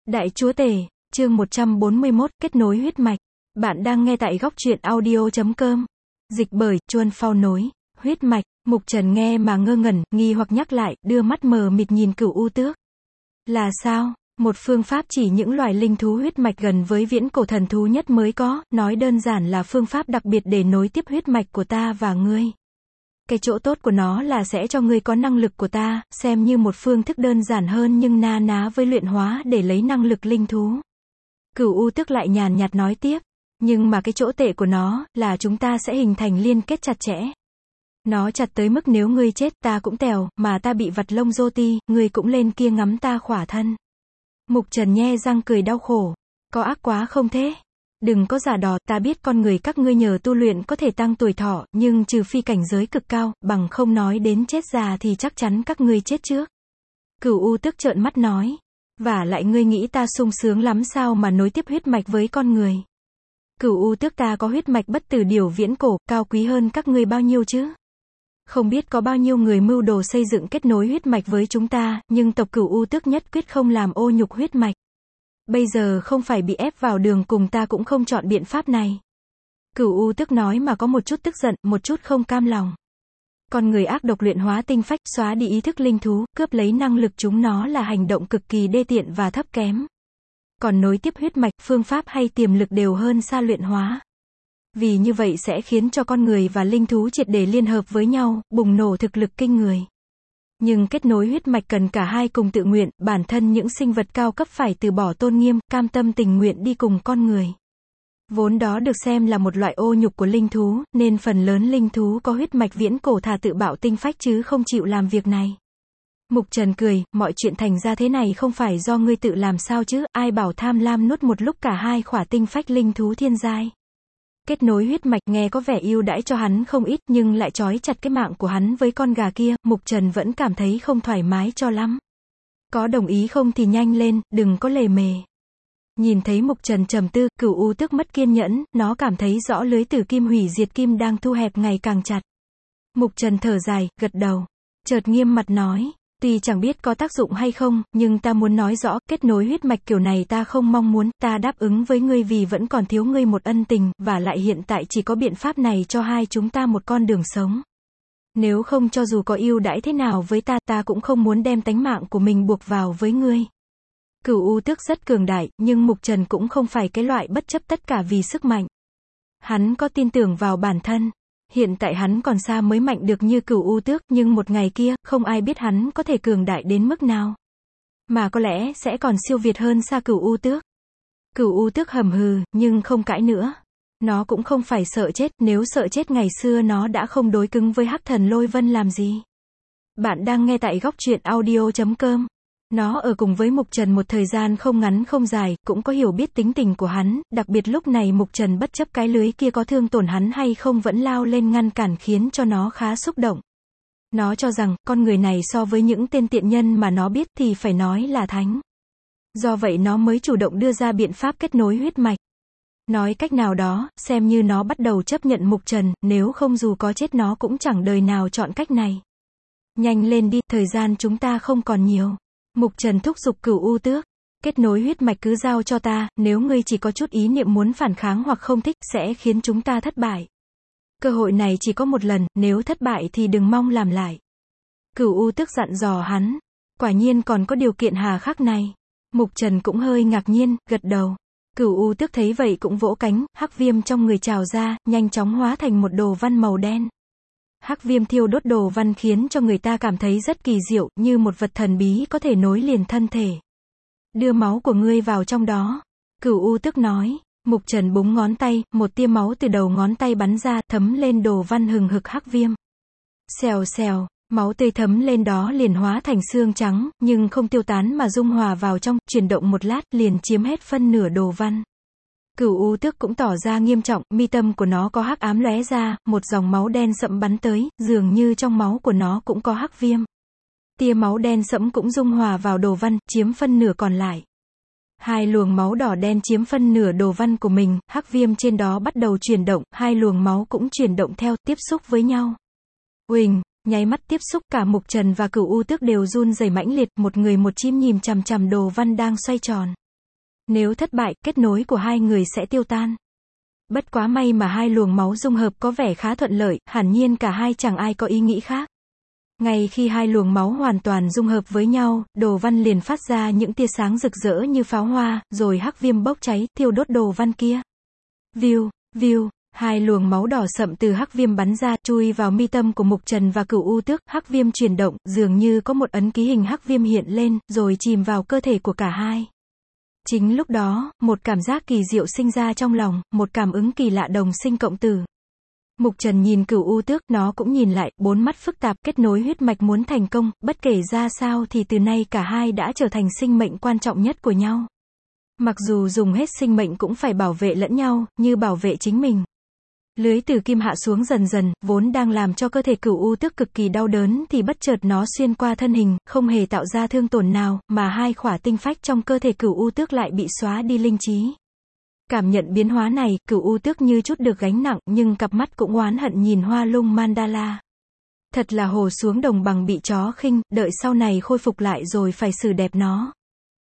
Đại Chúa Tể, chương 141, kết nối huyết mạch. Bạn đang nghe tại góc truyện audio.com. Dịch bởi, Chuân Phao Nối. Huyết mạch, Mục Trần nghe mà ngơ ngẩn, nghi hoặc nhắc lại, đưa mắt mờ mịt nhìn Cửu U Tước. Là sao? Một phương pháp chỉ những loài linh thú huyết mạch gần với viễn cổ thần thú nhất mới có, nói đơn giản là phương pháp đặc biệt để nối tiếp huyết mạch của ta và ngươi. Cái chỗ tốt của nó là sẽ cho ngươi có năng lực của ta, xem như một phương thức đơn giản hơn nhưng na ná với luyện hóa để lấy năng lực linh thú. Cửu U Tước lại nhàn nhạt nói tiếp, nhưng mà cái chỗ tệ của nó, là chúng ta sẽ hình thành liên kết chặt chẽ. Nó chặt tới mức nếu ngươi chết ta cũng tèo, mà ta bị vặt lông dô ti, ngươi cũng lên kia ngắm ta khỏa thân. Mục Trần nhe răng cười đau khổ, có ác quá không thế? Đừng có giả đò, ta biết con người các ngươi nhờ tu luyện có thể tăng tuổi thọ, nhưng trừ phi cảnh giới cực cao, bằng không nói đến chết già thì chắc chắn các ngươi chết trước. Cửu U Tước trợn mắt nói, vả lại ngươi nghĩ ta sung sướng lắm sao mà nối tiếp huyết mạch với con người. Cửu U Tước ta có huyết mạch bất tử điểu viễn cổ, cao quý hơn các ngươi bao nhiêu chứ? Không biết có bao nhiêu người mưu đồ xây dựng kết nối huyết mạch với chúng ta, nhưng tộc Cửu U Tước nhất quyết không làm ô nhục huyết mạch. Bây giờ không phải bị ép vào đường cùng ta cũng không chọn biện pháp này. Cửu U Tước nói mà có một chút tức giận, một chút không cam lòng. Con người ác độc luyện hóa tinh phách, xóa đi ý thức linh thú, cướp lấy năng lực chúng nó là hành động cực kỳ đê tiện và thấp kém. Còn nối tiếp huyết mạch, phương pháp hay tiềm lực đều hơn xa luyện hóa. Vì như vậy sẽ khiến cho con người và linh thú triệt để liên hợp với nhau, bùng nổ thực lực kinh người. Nhưng kết nối huyết mạch cần cả hai cùng tự nguyện, bản thân những sinh vật cao cấp phải từ bỏ tôn nghiêm, cam tâm tình nguyện đi cùng con người. Vốn đó được xem là một loại ô nhục của linh thú, nên phần lớn linh thú có huyết mạch viễn cổ thà tự bạo tinh phách chứ không chịu làm việc này. Mục Trần cười, mọi chuyện thành ra thế này không phải do ngươi tự làm sao chứ, ai bảo tham lam nuốt một lúc cả hai khỏa tinh phách linh thú thiên giai. Kết nối huyết mạch nghe có vẻ ưu đãi cho hắn không ít nhưng lại trói chặt cái mạng của hắn với con gà kia, Mục Trần vẫn cảm thấy không thoải mái cho lắm. Có đồng ý không thì nhanh lên, đừng có lề mề. Nhìn thấy Mục Trần trầm tư, Cửu U Tước mất kiên nhẫn, nó cảm thấy rõ lưới tử kim hủy diệt kim đang thu hẹp ngày càng chặt. Mục Trần thở dài, gật đầu, chợt nghiêm mặt nói, tuy chẳng biết có tác dụng hay không, nhưng ta muốn nói rõ, kết nối huyết mạch kiểu này ta không mong muốn, ta đáp ứng với ngươi vì vẫn còn thiếu ngươi một ân tình, và lại hiện tại chỉ có biện pháp này cho hai chúng ta một con đường sống. Nếu không cho dù có ưu đãi thế nào với ta, ta cũng không muốn đem tánh mạng của mình buộc vào với ngươi. Cửu U Tước rất cường đại, nhưng Mục Trần cũng không phải cái loại bất chấp tất cả vì sức mạnh. Hắn có tin tưởng vào bản thân. Hiện tại hắn còn xa mới mạnh được như Cửu U Tước, nhưng một ngày kia, không ai biết hắn có thể cường đại đến mức nào. Mà có lẽ sẽ còn siêu việt hơn xa Cửu U Tước. Cửu U Tước hầm hừ, nhưng không cãi nữa. Nó cũng không phải sợ chết, nếu sợ chết ngày xưa nó đã không đối cứng với Hắc Thần Lôi Vân làm gì. Bạn đang nghe tại góc truyện audio.com. Nó ở cùng với Mục Trần một thời gian không ngắn không dài, cũng có hiểu biết tính tình của hắn, đặc biệt lúc này Mục Trần bất chấp cái lưới kia có thương tổn hắn hay không vẫn lao lên ngăn cản khiến cho nó khá xúc động. Nó cho rằng, con người này so với những tên tiện nhân mà nó biết thì phải nói là thánh. Do vậy nó mới chủ động đưa ra biện pháp kết nối huyết mạch. Nói cách nào đó, xem như nó bắt đầu chấp nhận Mục Trần, nếu không dù có chết nó cũng chẳng đời nào chọn cách này. Nhanh lên đi, thời gian chúng ta không còn nhiều. Mục Trần thúc giục Cửu U Tước, kết nối huyết mạch cứ giao cho ta, nếu ngươi chỉ có chút ý niệm muốn phản kháng hoặc không thích, sẽ khiến chúng ta thất bại. Cơ hội này chỉ có một lần, nếu thất bại thì đừng mong làm lại. Cửu U Tước dặn dò hắn, quả nhiên còn có điều kiện hà khắc này. Mục Trần cũng hơi ngạc nhiên, gật đầu. Cửu U Tước thấy vậy cũng vỗ cánh, hắc viêm trong người trào ra, nhanh chóng hóa thành một đồ văn màu đen. Hắc viêm thiêu đốt đồ văn khiến cho người ta cảm thấy rất kỳ diệu, như một vật thần bí có thể nối liền thân thể. Đưa máu của ngươi vào trong đó. Cửu U Tước nói. Mục Trần búng ngón tay, một tia máu từ đầu ngón tay bắn ra, thấm lên đồ văn hừng hực hắc viêm. Xèo xèo, máu tươi thấm lên đó liền hóa thành xương trắng, nhưng không tiêu tán mà dung hòa vào trong, chuyển động một lát, liền chiếm hết phân nửa đồ văn. Cửu U Tước cũng tỏ ra nghiêm trọng, mi tâm của nó có hắc ám lóe ra, một dòng máu đen sẫm bắn tới, dường như trong máu của nó cũng có hắc viêm. Tia máu đen sẫm cũng dung hòa vào đồ văn, chiếm phân nửa còn lại. Hai luồng máu đỏ đen chiếm phân nửa đồ văn của mình, hắc viêm trên đó bắt đầu chuyển động, hai luồng máu cũng chuyển động theo, tiếp xúc với nhau. Uỳnh, nháy mắt tiếp xúc cả Mục Trần và Cửu U Tước đều run rẩy mãnh liệt, một người một chim nhìn chằm chằm đồ văn đang xoay tròn. Nếu thất bại, kết nối của hai người sẽ tiêu tan. Bất quá may mà hai luồng máu dung hợp có vẻ khá thuận lợi, hẳn nhiên cả hai chẳng ai có ý nghĩ khác. Ngay khi hai luồng máu hoàn toàn dung hợp với nhau, đồ văn liền phát ra những tia sáng rực rỡ như pháo hoa, rồi hắc viêm bốc cháy, thiêu đốt đồ văn kia. View, view, hai luồng máu đỏ sậm từ hắc viêm bắn ra, chui vào mi tâm của Mục Trần và Cửu U Tước, hắc viêm chuyển động, dường như có một ấn ký hình hắc viêm hiện lên, rồi chìm vào cơ thể của cả hai. Chính lúc đó, một cảm giác kỳ diệu sinh ra trong lòng, một cảm ứng kỳ lạ đồng sinh cộng tử. Mục Trần nhìn Cửu U Tước, nó cũng nhìn lại, bốn mắt phức tạp, kết nối huyết mạch muốn thành công, bất kể ra sao thì từ nay cả hai đã trở thành sinh mệnh quan trọng nhất của nhau. Mặc dù dùng hết sinh mệnh cũng phải bảo vệ lẫn nhau, như bảo vệ chính mình. Lưới từ kim hạ xuống dần dần, vốn đang làm cho cơ thể Cửu U Tước cực kỳ đau đớn thì bất chợt nó xuyên qua thân hình, không hề tạo ra thương tổn nào, mà hai khỏa tinh phách trong cơ thể Cửu U Tước lại bị xóa đi linh trí. Cảm nhận biến hóa này, Cửu U Tước như chút được gánh nặng, nhưng cặp mắt cũng oán hận nhìn Hoa Lung Mandala. Thật là hổ xuống đồng bằng bị chó khinh, đợi sau này khôi phục lại rồi phải xử đẹp nó.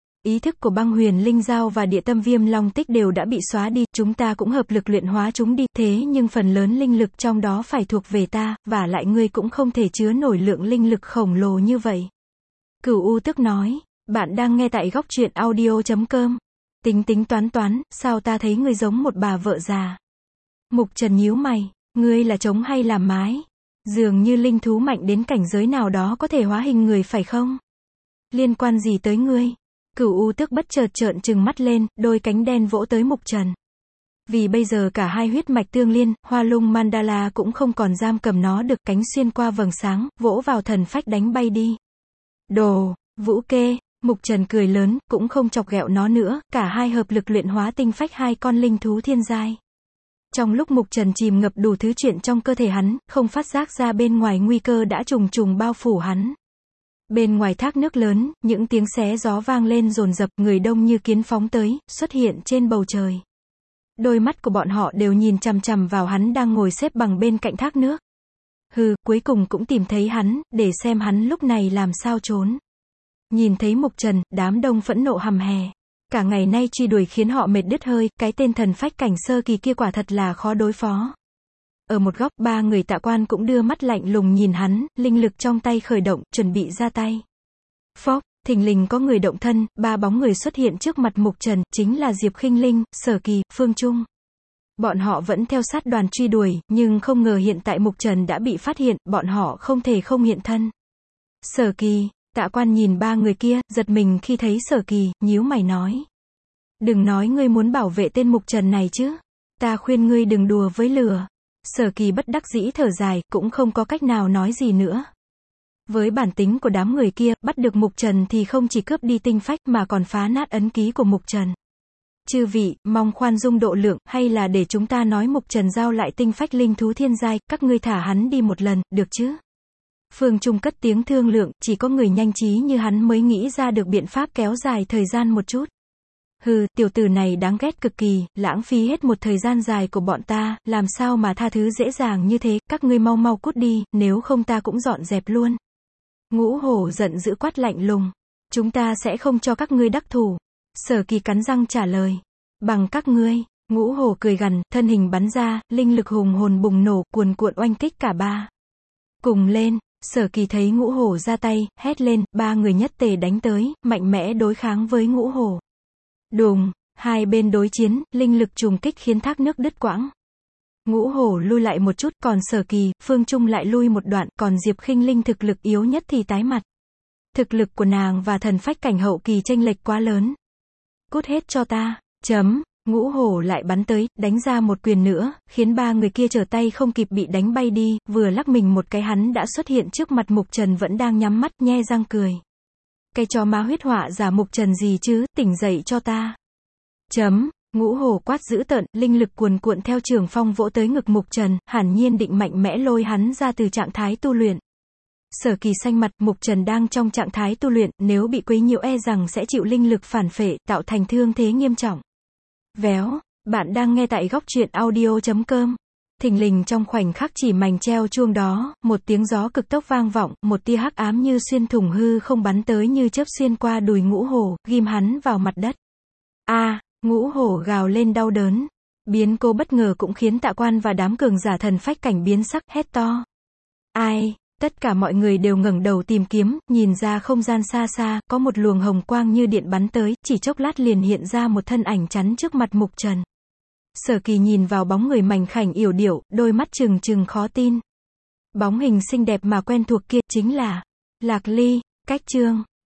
Ý thức của Băng Huyền Linh Dao và Địa Tâm Viêm Long Tích đều đã bị xóa đi, chúng ta cũng hợp lực luyện hóa chúng đi, thế nhưng phần lớn linh lực trong đó phải thuộc về ta, và lại ngươi cũng không thể chứa nổi lượng linh lực khổng lồ như vậy. Cửu U Tước nói, bạn đang nghe tại góc truyện audio.com. Tính tính toán toán, sao ta thấy ngươi giống một bà vợ già. Mục Trần nhíu mày, ngươi là trống hay làm mái? Dường như linh thú mạnh đến cảnh giới nào đó có thể hóa hình người phải không? Liên quan gì tới ngươi? Cửu U Tước bất chợt trợn trừng mắt lên, đôi cánh đen vỗ tới Mục Trần. Vì bây giờ cả hai huyết mạch tương liên, Hoa Lung Mandala cũng không còn giam cầm nó được, cánh xuyên qua vầng sáng, vỗ vào thần phách đánh bay đi. Đồ, Vũ Kê, Mục Trần cười lớn, cũng không chọc ghẹo nó nữa, cả hai hợp lực luyện hóa tinh phách hai con linh thú thiên giai. Trong lúc Mục Trần chìm ngập đủ thứ chuyện trong cơ thể hắn, không phát giác ra bên ngoài nguy cơ đã trùng trùng bao phủ hắn. Bên ngoài thác nước lớn, những tiếng xé gió vang lên dồn dập, người đông như kiến phóng tới, xuất hiện trên bầu trời. Đôi mắt của bọn họ đều nhìn chằm chằm vào hắn đang ngồi xếp bằng bên cạnh thác nước. Hừ, cuối cùng cũng tìm thấy hắn, để xem hắn lúc này làm sao trốn. Nhìn thấy Mục Trần, đám đông phẫn nộ hầm hè. Cả ngày nay truy đuổi khiến họ mệt đứt hơi, cái tên thần phách cảnh sơ kỳ kia quả thật là khó đối phó. Ở một góc, ba người Tạ Quan cũng đưa mắt lạnh lùng nhìn hắn, linh lực trong tay khởi động, chuẩn bị ra tay. Phốc, thình lình có người động thân, ba bóng người xuất hiện trước mặt Mục Trần, chính là Diệp Khinh Linh, Sở Kỳ, Phương Trung. Bọn họ vẫn theo sát đoàn truy đuổi, nhưng không ngờ hiện tại Mục Trần đã bị phát hiện, bọn họ không thể không hiện thân. Sở Kỳ, Tạ Quan nhìn ba người kia, giật mình khi thấy Sở Kỳ, nhíu mày nói. Đừng nói ngươi muốn bảo vệ tên Mục Trần này chứ. Ta khuyên ngươi đừng đùa với lửa. Sở Kỳ bất đắc dĩ thở dài, cũng không có cách nào nói gì nữa. Với bản tính của đám người kia, bắt được Mục Trần thì không chỉ cướp đi tinh phách mà còn phá nát ấn ký của Mục Trần. Chư vị, mong khoan dung độ lượng, hay là để chúng ta nói Mục Trần giao lại tinh phách linh thú thiên giai, các ngươi thả hắn đi một lần, được chứ? Phương Trung cất tiếng thương lượng, chỉ có người nhanh trí như hắn mới nghĩ ra được biện pháp kéo dài thời gian một chút. Hừ, tiểu tử này đáng ghét cực kỳ, lãng phí hết một thời gian dài của bọn ta, làm sao mà tha thứ dễ dàng như thế, các ngươi mau mau cút đi, nếu không ta cũng dọn dẹp luôn. Ngũ Hổ giận dữ quát lạnh lùng. Chúng ta sẽ không cho các ngươi đắc thủ. Sở Kỳ cắn răng trả lời. Bằng các ngươi. Ngũ Hổ cười gằn, thân hình bắn ra, linh lực hùng hồn bùng nổ, cuồn cuộn oanh kích cả ba. Cùng lên. Sở Kỳ thấy Ngũ Hổ ra tay, hét lên, ba người nhất tề đánh tới, mạnh mẽ đối kháng với Ngũ Hổ. Đùng, hai bên đối chiến, linh lực trùng kích khiến thác nước đứt quãng. Ngũ Hổ lui lại một chút, còn Sở Kỳ, Phương Trung lại lui một đoạn, còn Diệp Khinh Linh thực lực yếu nhất thì tái mặt. Thực lực của nàng và thần phách cảnh hậu kỳ chênh lệch quá lớn. Cút hết cho ta, chấm. Ngũ Hổ lại bắn tới, đánh ra một quyền nữa, khiến ba người kia trở tay không kịp bị đánh bay đi, vừa lắc mình một cái hắn đã xuất hiện trước mặt Mục Trần vẫn đang nhắm mắt, nhe răng cười. Cái chó má huyết họa giả Mục Trần gì chứ, tỉnh dậy cho ta. Chấm. Ngũ Hổ quát dữ tợn, linh lực cuồn cuộn theo trường phong vỗ tới ngực Mục Trần, hẳn nhiên định mạnh mẽ lôi hắn ra từ trạng thái tu luyện. Sở Kỳ xanh mặt, Mục Trần đang trong trạng thái tu luyện, nếu bị quấy nhiễu e rằng sẽ chịu linh lực phản phệ, tạo thành thương thế nghiêm trọng. Véo, bạn đang nghe tại góc truyện audio.com. Thình lình trong khoảnh khắc chỉ mảnh treo chuông đó, một tiếng gió cực tốc vang vọng, một tia hắc ám như xuyên thủng hư không bắn tới như chớp xuyên qua đùi Ngũ Hổ, ghim hắn vào mặt đất. Ngũ hổ gào lên đau đớn. Biến cố bất ngờ cũng khiến Tạ Quan và đám cường giả thần phách cảnh biến sắc, hét to. Ai? Tất cả mọi người đều ngẩng đầu tìm kiếm, nhìn ra không gian xa xa, có một luồng hồng quang như điện bắn tới, chỉ chốc lát liền hiện ra một thân ảnh chắn trước mặt Mục Trần. Sở Kỳ nhìn vào bóng người mảnh khảnh yểu điệu, đôi mắt trừng trừng khó tin. Bóng hình xinh đẹp mà quen thuộc kia, chính là Lạc Ly. Cách chương